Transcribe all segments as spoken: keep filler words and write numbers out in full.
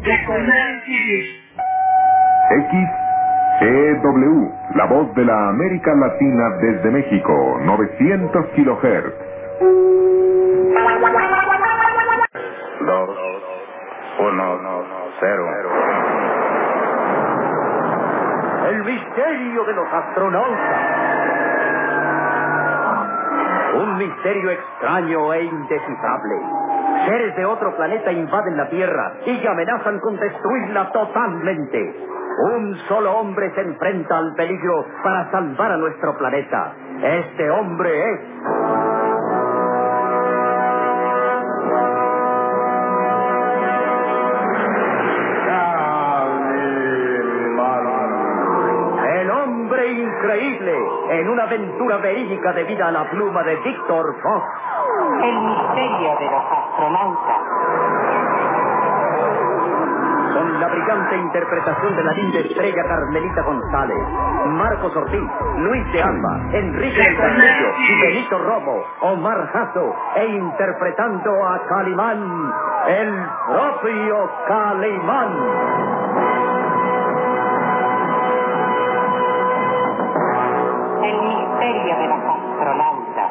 X E W, la voz de la América Latina desde México, novecientos kilohertz. Dos, uno, cero. El misterio de los astronautas. Un misterio extraño e indescifrable. Seres de otro planeta invaden la Tierra y amenazan con destruirla totalmente. Un solo hombre se enfrenta al peligro para salvar a nuestro planeta. Este hombre es... el hombre increíble, en una aventura verídica debida a la pluma de Víctor Fox. El misterio de los astronautas. Con la brillante interpretación de la linda estrella Carmelita González, Marcos Ortiz, Luis de Alba, Enrique del Castillo y Benito Romo, Omar Jasso, e interpretando a Calimán, el propio Calimán. El misterio de los astronautas.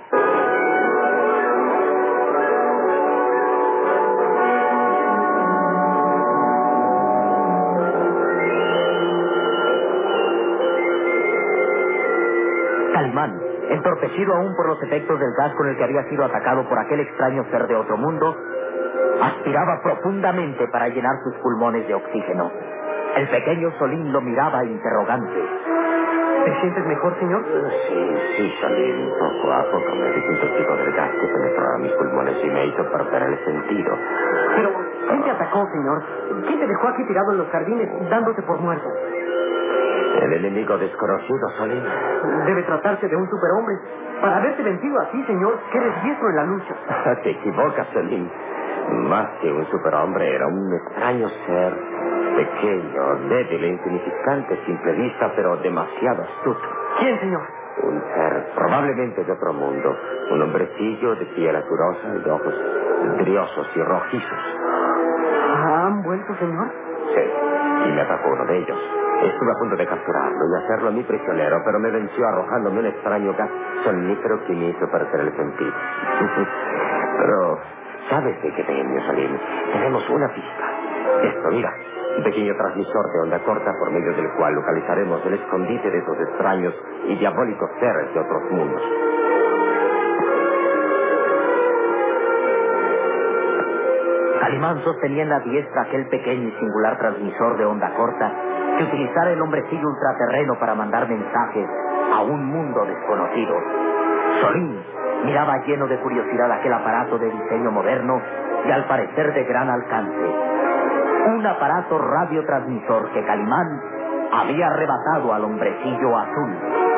Calimán, entorpecido aún por los efectos del gas con el que había sido atacado por aquel extraño ser de otro mundo, aspiraba profundamente para llenar sus pulmones de oxígeno. El pequeño Solín lo miraba interrogante. ¿Te sientes mejor, señor? Sí, sí, Solín. Poco a poco me di un testigo del gas que penetró a mis pulmones y me hizo perder el sentido. Pero, ¿quién te atacó, señor? ¿Quién te dejó aquí tirado en los jardines dándote por muerto? El enemigo desconocido, Solín. Debe tratarse de un superhombre. Para haberte vencido así, señor, que eres diestro en la lucha. Te equivocas, Solín. Más que un superhombre, era un extraño ser, pequeño, débil e insignificante a simple vista, pero demasiado astuto. ¿Quién, señor? Un ser probablemente de otro mundo. Un hombrecillo de piel azurosa y de ojos vidriosos y rojizos. ¿Han vuelto, señor? Sí, y me atacó uno de ellos. Estuve a punto de capturarlo y hacerlo mi prisionero, pero me venció arrojándome un extraño gas sonífero que me hizo perder el sentido. Pero, ¿sabes de qué vengo, Solín? Tenemos una pista. Esto, mira, un pequeño transmisor de onda corta por medio del cual localizaremos el escondite de esos extraños y diabólicos seres de otros mundos. Calimán sostenía en la diestra aquel pequeño y singular transmisor de onda corta que utilizara el hombrecillo ultraterreno para mandar mensajes a un mundo desconocido. Solín miraba lleno de curiosidad aquel aparato de diseño moderno y al parecer de gran alcance. Un aparato radiotransmisor que Calimán había arrebatado al hombrecillo azul.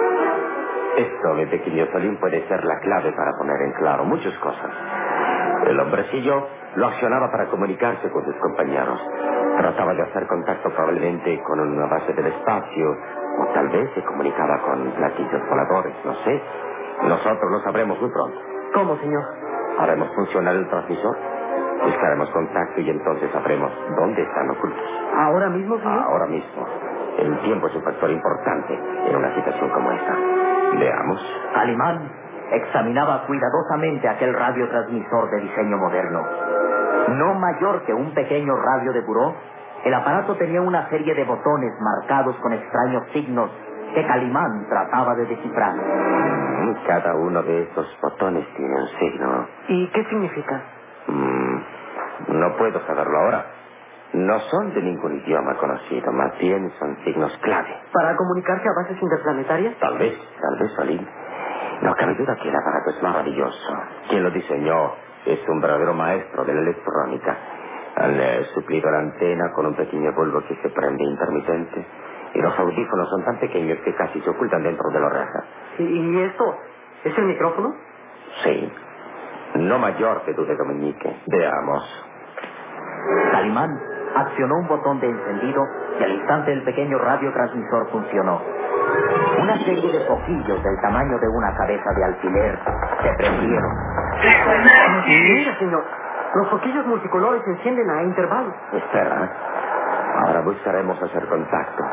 Esto, mi pequeño Solín, puede ser la clave para poner en claro muchas cosas. El hombrecillo lo accionaba para comunicarse con sus compañeros. Trataba de hacer contacto probablemente con una base del espacio, o tal vez se comunicaba con platillos voladores, no sé. Nosotros lo sabremos muy pronto. ¿Cómo, señor? Haremos funcionar el transmisor, buscaremos contacto y entonces sabremos dónde están ocultos. ¿Ahora mismo, señor? Ahora mismo. El tiempo es un factor importante en una situación como esta. Veamos. Calimán examinaba cuidadosamente aquel radiotransmisor de diseño moderno. No mayor que un pequeño radio de buró, el aparato tenía una serie de botones marcados con extraños signos que Calimán trataba de descifrar. Mm, Cada uno de estos botones tiene un signo. ¿Y qué significa? Mm, no puedo saberlo ahora. No son de ningún idioma conocido, más bien son signos clave. ¿Para comunicarse a bases interplanetarias? Tal vez, tal vez, Solín. No cabe duda que el aparato es maravilloso. Quien lo diseñó es un verdadero maestro de la electrónica. Han eh, suplido la antena con un pequeño bulbo que se prende intermitente. Y los audífonos son tan pequeños que casi se ocultan dentro de la oreja. ¿Y esto? ¿Es el micrófono? Sí. No mayor que tú de Dominique. Veamos. Calimán accionó un botón de encendido y al instante el pequeño radiotransmisor funcionó. Una serie de focillos del tamaño de una cabeza de alfiler se prendieron. Mira, señor, Los foquillos multicolores se encienden a intervalos. Espera. Ahora buscaremos hacer contacto.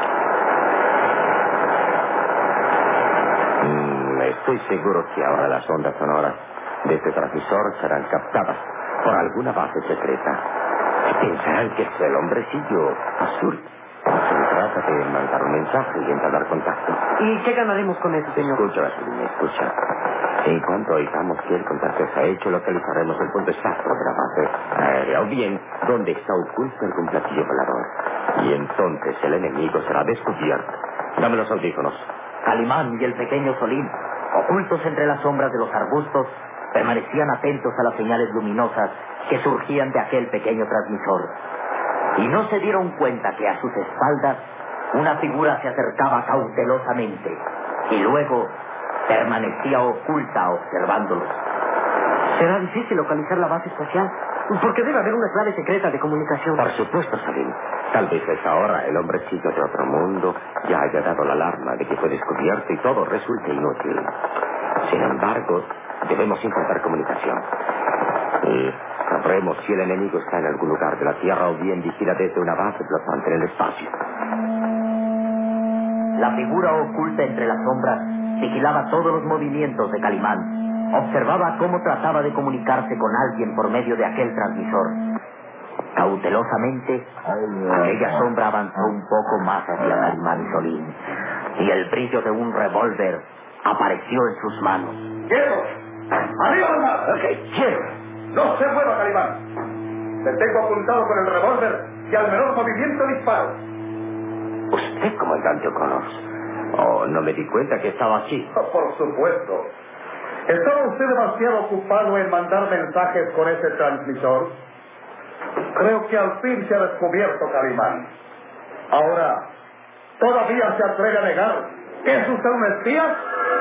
Mm, estoy seguro que ahora las ondas sonoras de este transmisor serán captadas por alguna base secreta. Pensarán que es el hombrecillo azul. Se trata de mandar un mensaje y entablar contacto. ¿Y qué ganaremos con eso, señor? Escucha, Vaseline, escucha. En cuanto oigamos que el contacto está hecho, localizaremos el punto exacto de la base aérea, o bien donde está oculto algún platillo volador. Y entonces el enemigo será descubierto. Dame los audífonos. Calimán y el pequeño Solín, ocultos entre las sombras de los arbustos, permanecían atentos a las señales luminosas que surgían de aquel pequeño transmisor. Y no se dieron cuenta que a sus espaldas una figura se acercaba cautelosamente y luego permanecía oculta observándolos. Será difícil localizar la base espacial, porque debe haber una clave secreta de comunicación. Por supuesto, Salim. Tal vez es ahora el hombrecillo de otro mundo ya haya dado la alarma de que fue descubierto y todo resulte inútil. Sin embargo, debemos intentar comunicación. Y sabremos si el enemigo está en algún lugar de la Tierra o bien vigila desde una base flotante en el espacio. La figura oculta entre las sombras vigilaba todos los movimientos de Calimán. Observaba cómo trataba de comunicarse con alguien por medio de aquel transmisor. Cautelosamente, aquella sombra avanzó un poco más hacia Calimán y Solín, y el brillo de un revólver apareció en sus manos. ¡Quietos! ¡Arriba las manos! ¿Quién? ¡No se mueva, Calimán! Te tengo apuntado con el revólver y al menor movimiento disparo. ¿Usted, comandante O'Connor? Oh, no me di cuenta que estaba aquí. Oh, por supuesto. ¿Estaba usted demasiado ocupado en mandar mensajes con ese transmisor? Creo que al fin se ha descubierto, Calimán. Ahora, ¿todavía se atreve a negar que es usted un espía?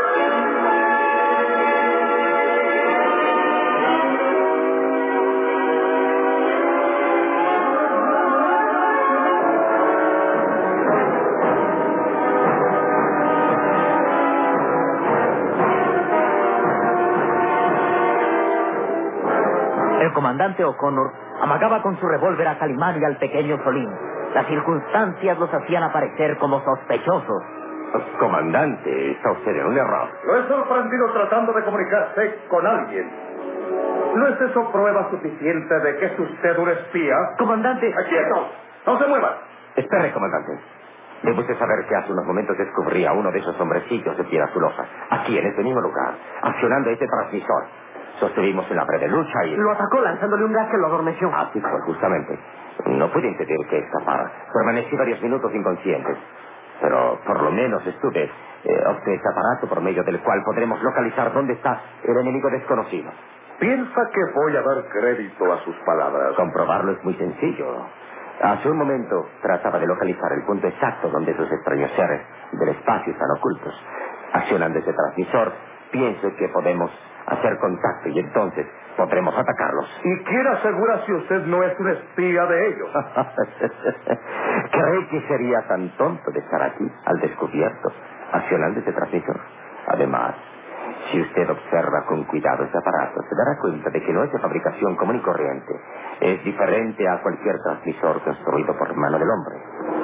El comandante O'Connor amagaba con su revólver a Calimán y al pequeño Solín. Las circunstancias los hacían aparecer como sospechosos. Comandante, está usted en un error. Lo he sorprendido tratando de comunicarse con alguien. ¿No es eso prueba suficiente de que es usted un espía? Comandante... ¡Quieto! ¡No se mueva! Espere, comandante. Debe usted saber que hace unos momentos descubrí a uno de esos hombrecillos de piel azulosa, aquí en este mismo lugar, accionando este transmisor. Sostuvimos en la breve lucha y... Lo atacó lanzándole un gas que lo adormeció. Así fue, justamente. No pude impedir que escapara. Permanecí varios minutos inconscientes. Pero por lo menos estuve... Eh, opté este aparato por medio del cual podremos localizar dónde está el enemigo desconocido. ¿Piensa que voy a dar crédito a sus palabras? Comprobarlo es muy sencillo. Hace un momento trataba de localizar el punto exacto donde esos extraños seres del espacio están ocultos. Accionando ese transmisor, pienso que podemos hacer contacto y entonces podremos atacarlos. ¿Y quién asegura si usted no es un espía de ellos? ¿Cree que sería tan tonto de estar aquí, al descubierto, accionando ese transmisor? Además, si usted observa con cuidado ese aparato, se dará cuenta de que no es de fabricación común y corriente. Es diferente a cualquier transmisor construido por mano del hombre.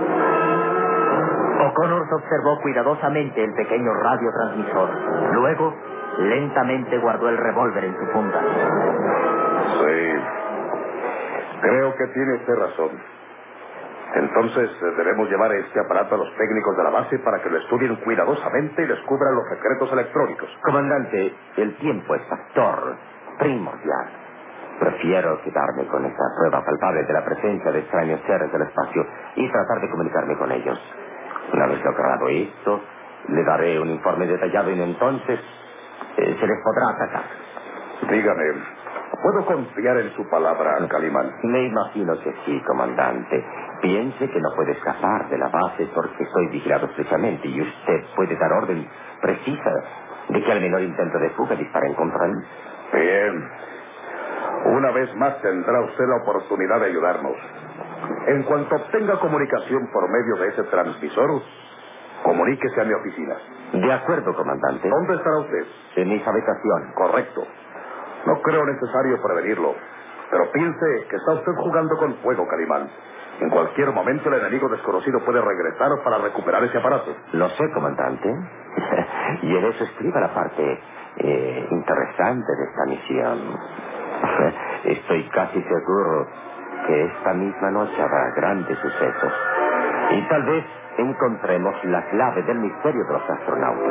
O'Connor observó cuidadosamente el pequeño radiotransmisor. Luego, lentamente guardó el revólver en su funda. Sí. Creo que tiene usted razón. Entonces eh, debemos llevar este aparato a los técnicos de la base para que lo estudien cuidadosamente y descubran los secretos electrónicos. Comandante, el tiempo es factor primordial. Prefiero quedarme con esa prueba palpable de la presencia de extraños seres del espacio y tratar de comunicarme con ellos. Una vez logrado esto, le daré un informe detallado y entonces eh, se les podrá atacar. Dígame, ¿puedo confiar en su palabra, Calimán? Me imagino que sí, comandante. Piense que no puede escapar de la base porque soy vigilado estrechamente y usted puede dar orden precisa de que al menor intento de fuga disparen contra él. Bien. Una vez más tendrá usted la oportunidad de ayudarnos. En cuanto obtenga comunicación por medio de ese transmisor, comuníquese a mi oficina. De acuerdo, comandante. ¿Dónde estará usted? En mi habitación. Correcto. No creo necesario prevenirlo. Pero piense que está usted jugando con fuego, Calimán. En cualquier momento el enemigo desconocido puede regresar para recuperar ese aparato. Lo sé, comandante. Y en eso estriba la parte eh, interesante de esta misión. Estoy casi seguro que esta misma noche habrá grandes sucesos. Y tal vez encontremos la clave del misterio de los astronautas.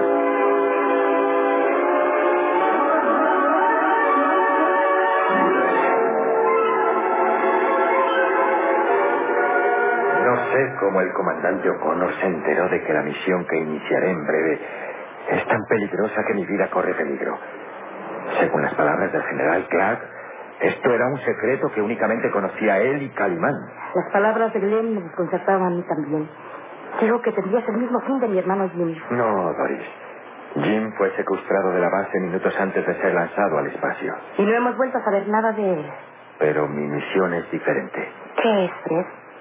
No sé cómo el comandante O'Connor se enteró de que la misión que iniciaré en breve es tan peligrosa que mi vida corre peligro. Según las palabras del general Clark, esto era un secreto que únicamente conocía él y Calimán. Las palabras de Glenn me desconcertaban a mí también. Creo que tendrías el mismo fin de mi hermano Jim. No, Doris. Jim fue secuestrado de la base minutos antes de ser lanzado al espacio. Y no hemos vuelto a saber nada de él. Pero mi misión es diferente. ¿Qué es, Fred?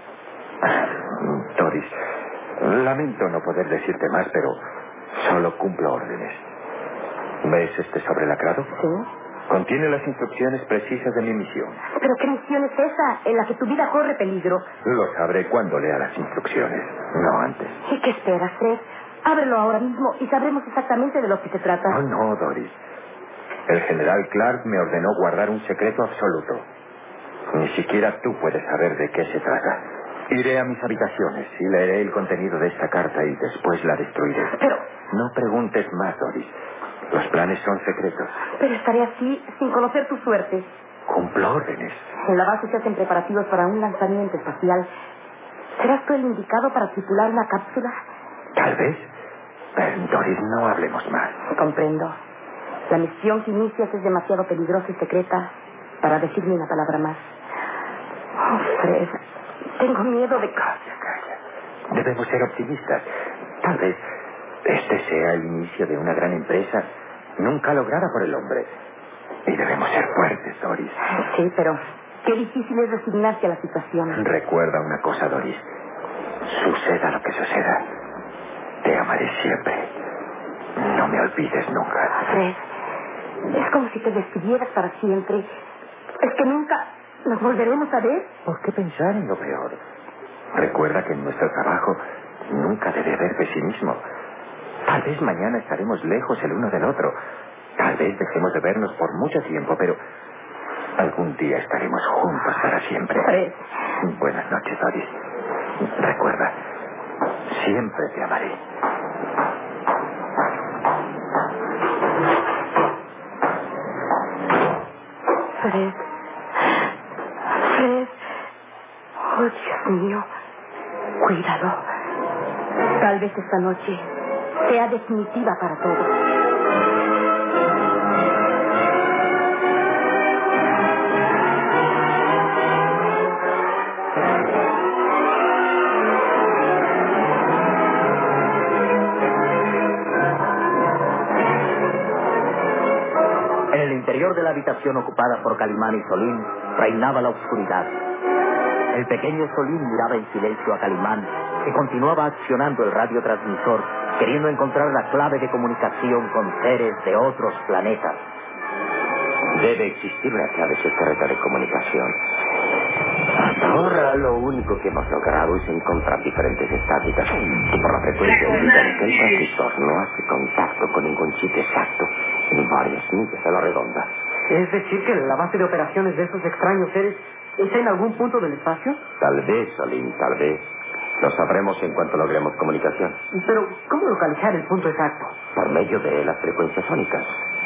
Doris, lamento no poder decirte más, pero solo cumplo órdenes. ¿Ves este sobre lacrado? Sí. Contiene las instrucciones precisas de mi misión. ¿Pero qué misión es esa en la que tu vida corre peligro? Lo sabré cuando lea las instrucciones, no antes. ¿Y qué esperas, Fred? Ábrelo ahora mismo y sabremos exactamente de lo que se trata. Oh, no, Doris. El general Clark me ordenó guardar un secreto absoluto. Ni siquiera tú puedes saber de qué se trata. Iré a mis habitaciones y leeré el contenido de esta carta y después la destruiré. Pero... No preguntes más, Doris. Los planes son secretos. Pero estaré así sin conocer tu suerte. Cumplo órdenes. En la base se hacen preparativos para un lanzamiento espacial. ¿Serás tú el indicado para tripular una cápsula? Tal vez. Eh, Doris, no hablemos más. Comprendo. La misión que inicias es demasiado peligrosa y secreta para decirme una palabra más. Oh, Fred, tengo miedo de... Calla, calla. Debemos ser optimistas. Tal vez este sea el inicio de una gran empresa nunca lograda por el hombre. Y debemos ser fuertes, Doris. Sí, pero qué difícil es resignarse a la situación. Recuerda una cosa, Doris. Suceda lo que suceda, te amaré siempre. No me olvides nunca. Fred, es como si te despidieras para siempre. Es que nunca nos volveremos a ver. ¿Por qué pensar en lo peor? Recuerda que en nuestro trabajo nunca debe haber pesimismo. Tal vez mañana estaremos lejos el uno del otro. Tal vez dejemos de vernos por mucho tiempo, pero algún día estaremos juntos para siempre. Fred. Buenas noches, Doris. Recuerda, siempre te amaré. Fred. Fred. Oh, Dios mío. Cuídalo. Tal vez esta noche sea definitiva para todos. En el interior de la habitación ocupada por Calimán y Solín reinaba la oscuridad. El pequeño Solín miraba en silencio a Calimán, que continuaba accionando el radiotransmisor, queriendo encontrar la clave de comunicación con seres de otros planetas. Debe existir una clave secreta de comunicación. Hasta ahora lo único que hemos logrado es encontrar diferentes estáticas que por la frecuencia indican que el transmisor no hace contacto con ningún sitio exacto en varias millas a la redonda. ¿Es decir que la base de operaciones de esos extraños seres está en algún punto del espacio? Tal vez, Solín, tal vez. Lo sabremos en cuanto logremos comunicación. Pero, ¿cómo localizar el punto exacto? Por medio de las frecuencias sónicas.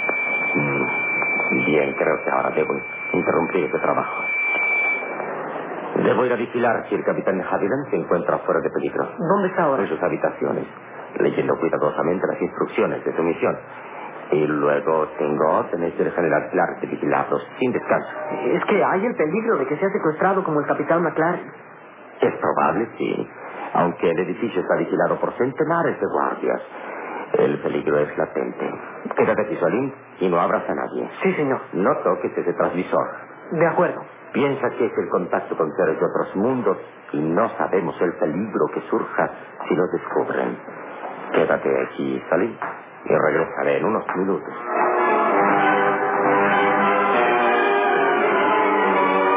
Mm, bien, creo que ahora debo interrumpir este trabajo. Debo ir a vigilar si el capitán Haviland se encuentra fuera de peligro. ¿Dónde está ahora? En sus habitaciones, leyendo cuidadosamente las instrucciones de su misión. Y luego tengo órdenes del general Clark de vigilarlos sin descanso. Es que hay el peligro de que sea secuestrado como el capitán McClaren. Es probable, sí. Aunque el edificio está vigilado por centenares de guardias, el peligro es latente. Quédate aquí, Solín, y no abras a nadie. Sí, señor. No toques ese transmisor. De acuerdo. Piensa que es el contacto con seres de otros mundos y no sabemos el peligro que surja si lo descubren. Quédate aquí, Solín, y regresaré en unos minutos.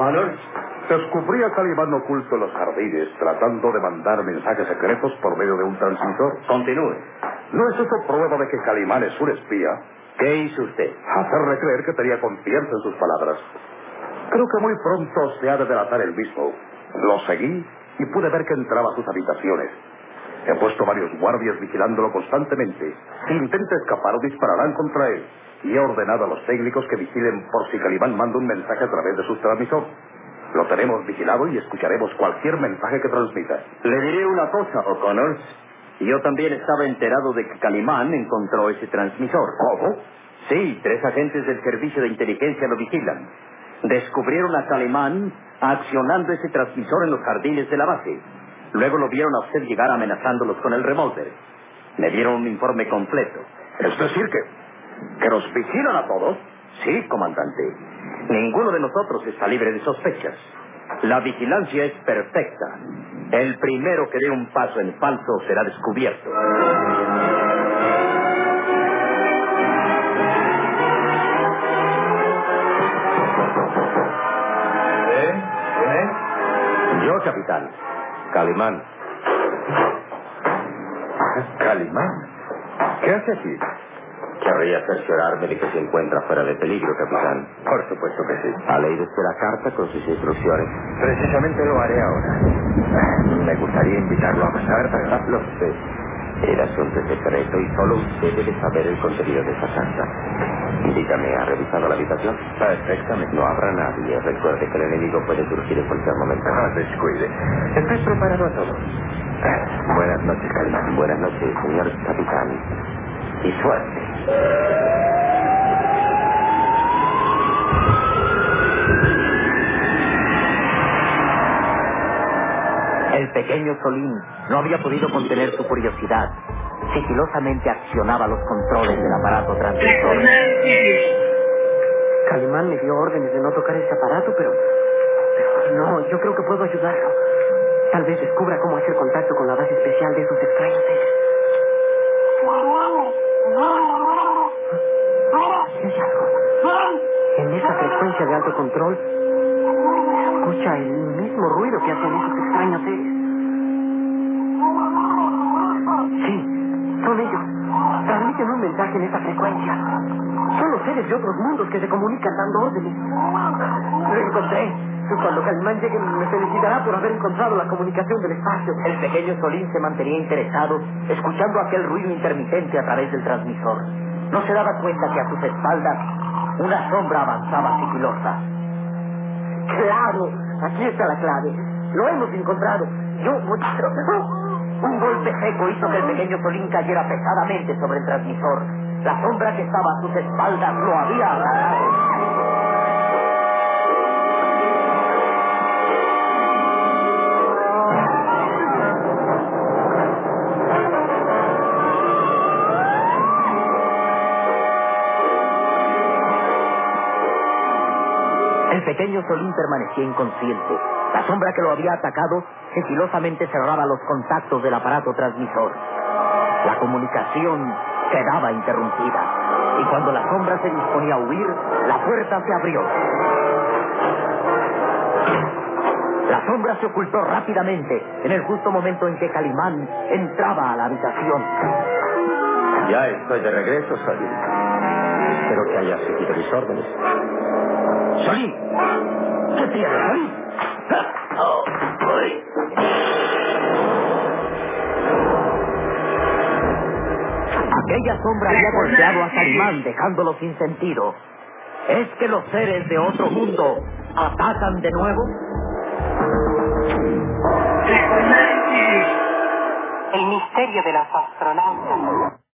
Connors. Descubrí a Calimán oculto en los jardines, tratando de mandar mensajes secretos por medio de un transmisor. Continúe. ¿No es eso prueba de que Calimán es un espía? ¿Qué hizo usted? Hacerle creer que tenía confianza en sus palabras. Creo que muy pronto se ha de delatar el mismo. Lo seguí y pude ver que entraba a sus habitaciones. He puesto varios guardias vigilándolo constantemente. Si intenta escapar, dispararán contra él. Y he ordenado a los técnicos que vigilen por si Calimán manda un mensaje a través de su transmisor. Lo tenemos vigilado y escucharemos cualquier mensaje que transmita. Le diré una cosa, O'Connor. Yo también estaba enterado de que Calimán encontró ese transmisor. ¿Cómo? Sí, tres agentes del servicio de inteligencia lo vigilan. Descubrieron a Calimán accionando ese transmisor en los jardines de la base. Luego lo vieron a usted llegar amenazándolos con el revólver. Me dieron un informe completo. Es decir que... ¿que nos vigilan a todos? Sí, comandante. Ninguno de nosotros está libre de sospechas. La vigilancia es perfecta. El primero que dé un paso en falso será descubierto. ¿Eh? ¿Quién es? Yo, capitán. Calimán. Calimán. ¿Qué hace aquí? Querría cerciorarme de que se encuentra fuera de peligro, capitán. Por supuesto que sí. ¿Ha leído usted la carta con sus instrucciones? Precisamente lo haré ahora. Me gustaría invitarlo a pasar, pero... Lo sé. El asunto es secreto y solo usted debe saber el contenido de esa carta. Dígame, ¿ha revisado la habitación? Perfectamente. No habrá nadie. Recuerde que el enemigo puede surgir en cualquier momento. Ah, descuide. Estoy preparado a todo. Buenas noches, Calimán. Buenas noches, señor capitán. Y suerte. El pequeño Solín no había podido contener su curiosidad. Sigilosamente accionaba los controles del aparato transmisor. Calimán me dio órdenes de no tocar ese aparato, pero... pero no, yo creo que puedo ayudarlo. Tal vez descubra cómo hacer contacto con la base especial de esos extraños seres. Aquí hay algo. En esa frecuencia de alto control se escucha el mismo ruido que hacen esos extraños seres. Sí, son ellos. Transmiten un mensaje en esa frecuencia. Son los seres de otros mundos que se comunican dando órdenes. Lo encontré. Cuando Calimán llegue me felicitará por haber encontrado la comunicación del espacio. El pequeño Solín se mantenía interesado, escuchando aquel ruido intermitente a través del transmisor. No se daba cuenta que a sus espaldas una sombra avanzaba sigilosa. ¡Claro! Aquí está la clave. Lo hemos encontrado. Yo... Un golpe seco hizo que el pequeño Solín cayera pesadamente sobre el transmisor. La sombra que estaba a sus espaldas lo había atacado. El pequeño Solín permanecía inconsciente. La sombra que lo había atacado sigilosamente cerraba los contactos del aparato transmisor. La comunicación quedaba interrumpida. Y cuando la sombra se disponía a huir, la puerta se abrió. La sombra se ocultó rápidamente en el justo momento en que Calimán entraba a la habitación. Ya estoy de regreso, Solín. Espero que haya seguido mis órdenes. ¡Solín! ¿Qué tienes, Solín? Oh, ay. Aquella sombra había golpeado a Calimán, dejándolo sin sentido. ¿Es que los seres de otro mundo atacan de nuevo? El misterio de los astronautas.